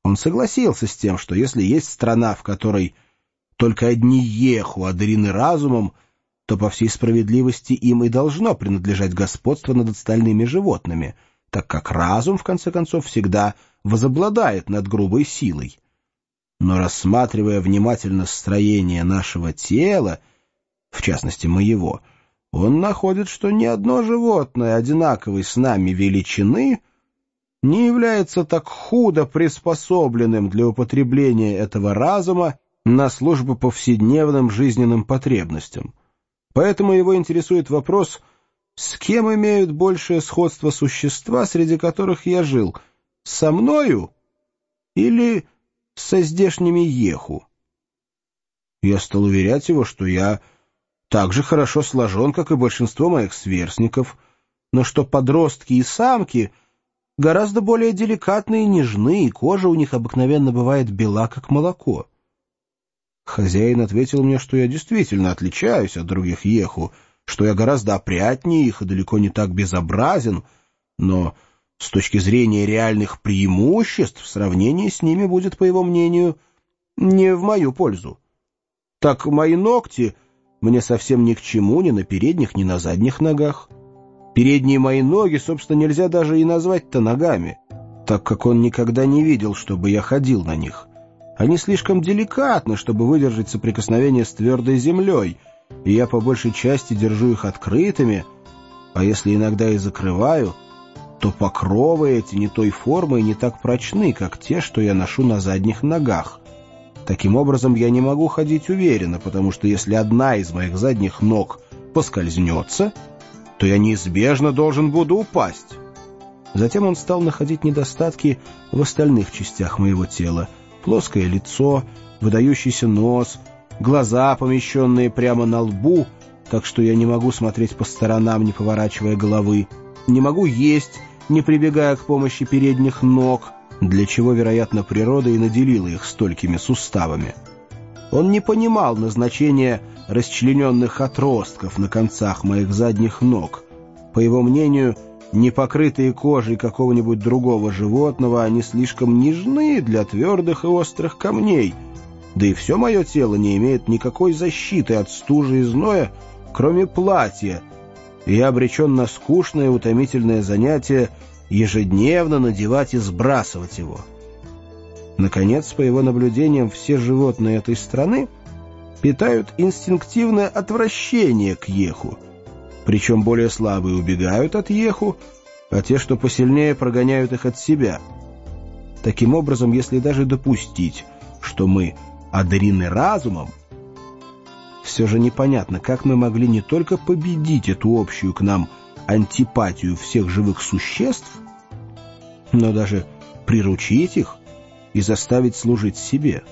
Он согласился с тем, что если есть страна, в которой только одни еху одарены разумом, то по всей справедливости им и должно принадлежать господство над остальными животными, так как разум, в конце концов, всегда возобладает над грубой силой. Но рассматривая внимательно строение нашего тела, в частности моего, он находит, что ни одно животное одинаковой с нами величины не является так худо приспособленным для употребления этого разума на службу повседневным жизненным потребностям. Поэтому его интересует вопрос, с кем имеют большее сходство существа, среди которых я жил, со мною или со здешними еху? Я стал уверять его, что я так же хорошо сложен, как и большинство моих сверстников, но что подростки и самки гораздо более деликатны и нежны, и кожа у них обыкновенно бывает бела, как молоко. Хозяин ответил мне, что я действительно отличаюсь от других еху, что я гораздо опрятнее их и далеко не так безобразен, но с точки зрения реальных преимуществ сравнение с ними будет, по его мнению, не в мою пользу. Так мои ногти мне совсем ни к чему ни на передних, ни на задних ногах. Передние мои ноги, собственно, нельзя даже и назвать-то ногами, так как он никогда не видел, чтобы я ходил на них. Они слишком деликатны, чтобы выдержать соприкосновение с твердой землей, и я по большей части держу их открытыми, а если иногда и закрываю, то покровы эти не той формы и не так прочны, как те, что я ношу на задних ногах. Таким образом, я не могу ходить уверенно, потому что если одна из моих задних ног поскользнется, то я неизбежно должен буду упасть. Затем он стал находить недостатки в остальных частях моего тела: плоское лицо, выдающийся нос, глаза, помещенные прямо на лбу, так что я не могу смотреть по сторонам, не поворачивая головы, не могу есть, не прибегая к помощи передних ног, для чего, вероятно, природа и наделила их столькими суставами. Он не понимал назначения расчлененных отростков на концах моих задних ног. По его мнению, не покрытые кожей какого-нибудь другого животного, они слишком нежны для твердых и острых камней, да и все мое тело не имеет никакой защиты от стужи и зноя, кроме платья, и я обречен на скучное и утомительное занятие ежедневно надевать и сбрасывать его. Наконец, по его наблюдениям, все животные этой страны питают инстинктивное отвращение к еху, причем более слабые убегают от еху, а те, что посильнее, прогоняют их от себя. Таким образом, если даже допустить, что мы одарены разумом, все же непонятно, как мы могли не только победить эту общую к нам антипатию всех живых существ, но даже приручить их и заставить служить себе.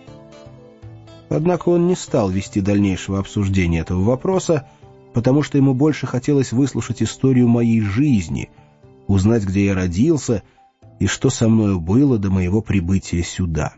Однако он не стал вести дальнейшего обсуждения этого вопроса, потому что ему больше хотелось выслушать историю моей жизни, узнать, где я родился и что со мною было до моего прибытия сюда.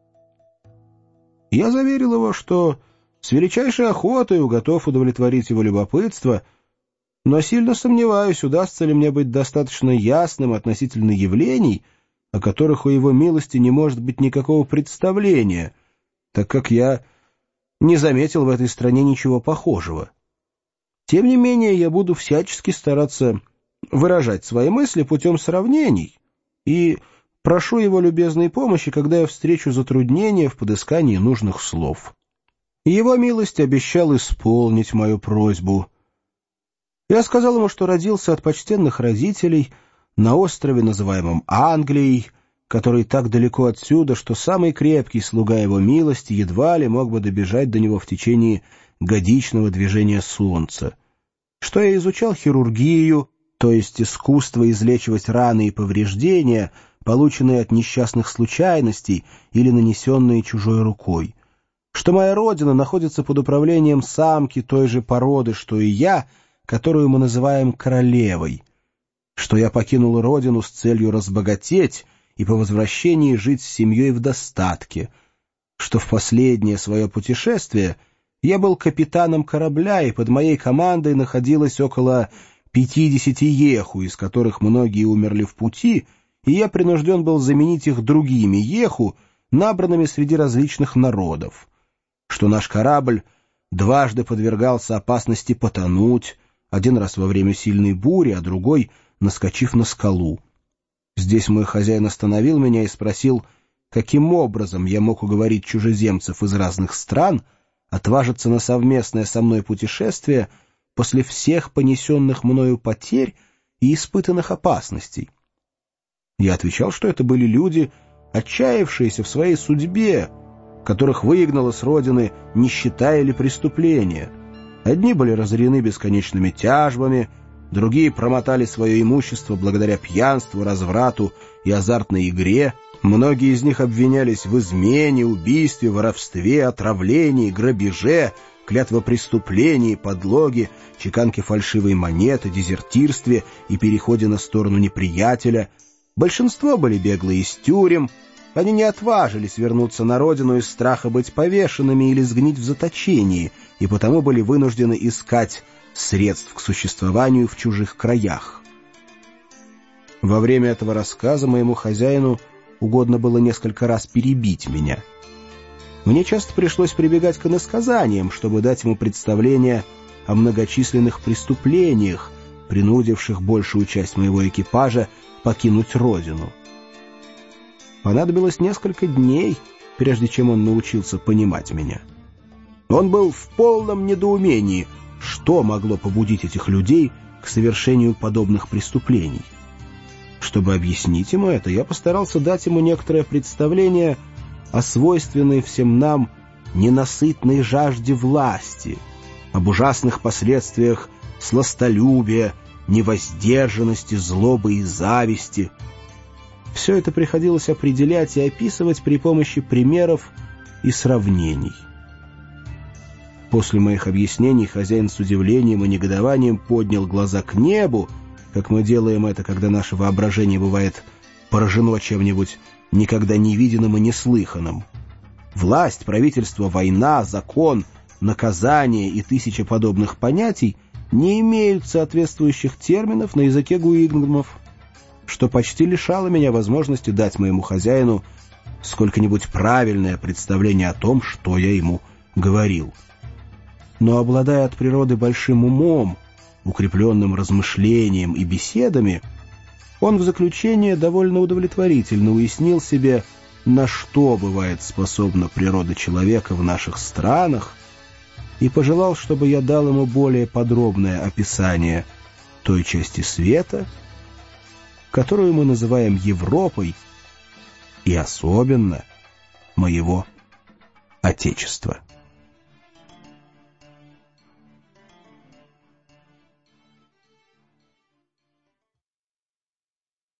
Я заверил его, что с величайшей охотой готов удовлетворить его любопытство, но сильно сомневаюсь, удастся ли мне быть достаточно ясным относительно явлений, о которых у его милости не может быть никакого представления, так как я не заметил в этой стране ничего похожего. Тем не менее, я буду всячески стараться выражать свои мысли путем сравнений и прошу его любезной помощи, когда я встречу затруднения в подыскании нужных слов. Его милость обещал исполнить мою просьбу. Я сказал ему, что родился от почтенных родителей на острове, называемом Англией, который так далеко отсюда, что самый крепкий слуга его милости едва ли мог бы добежать до него в течение годичного движения солнца, что я изучал хирургию, то есть искусство излечивать раны и повреждения, полученные от несчастных случайностей или нанесенные чужой рукой, что моя родина находится под управлением самки той же породы, что и я, которую мы называем королевой, что я покинул родину с целью разбогатеть и по возвращении жить с семьей в достатке, что в последнее свое путешествие я был капитаном корабля, и под моей командой находилось около 50 еху, из которых многие умерли в пути, и я принужден был заменить их другими еху, набранными среди различных народов, что наш корабль дважды подвергался опасности потонуть, один раз во время сильной бури, а другой — наскочив на скалу. Здесь мой хозяин остановил меня и спросил, каким образом я мог уговорить чужеземцев из разных стран отважиться на совместное со мной путешествие после всех понесенных мною потерь и испытанных опасностей. Я отвечал, что это были люди, отчаявшиеся в своей судьбе, которых выгнало с родины нищета или преступление. Одни были разорены бесконечными тяжбами, другие промотали свое имущество благодаря пьянству, разврату и азартной игре. Многие из них обвинялись в измене, убийстве, воровстве, отравлении, грабеже, клятвопреступлении, подлоге, чеканке фальшивой монеты, дезертирстве и переходе на сторону неприятеля. Большинство были беглые из тюрем. Они не отважились вернуться на родину из страха быть повешенными или сгнить в заточении, и потому были вынуждены искать средств к существованию в чужих краях. Во время этого рассказа моему хозяину угодно было несколько раз перебить меня. Мне часто пришлось прибегать к иносказаниям, чтобы дать ему представление о многочисленных преступлениях, принудивших большую часть моего экипажа покинуть родину. Понадобилось несколько дней, прежде чем он научился понимать меня. Он был в полном недоумении, что могло побудить этих людей к совершению подобных преступлений. Чтобы объяснить ему это, я постарался дать ему некоторое представление о свойственной всем нам ненасытной жажде власти, об ужасных последствиях сластолюбия, невоздержанности, злобы и зависти. Все это приходилось определять и описывать при помощи примеров и сравнений. После моих объяснений хозяин с удивлением и негодованием поднял глаза к небу, как мы делаем это, когда наше воображение бывает поражено чем-нибудь никогда не виденным и неслыханным. Власть, правительство, война, закон, наказание и тысяча подобных понятий не имеют соответствующих терминов на языке гуигнгмов, что почти лишало меня возможности дать моему хозяину сколько-нибудь правильное представление о том, что я ему говорил. Но, обладая от природы большим умом, укрепленным размышлением и беседами, он в заключение довольно удовлетворительно уяснил себе, на что бывает способна природа человека в наших странах, и пожелал, чтобы я дал ему более подробное описание той части света, которую мы называем Европой, и особенно моего Отечества.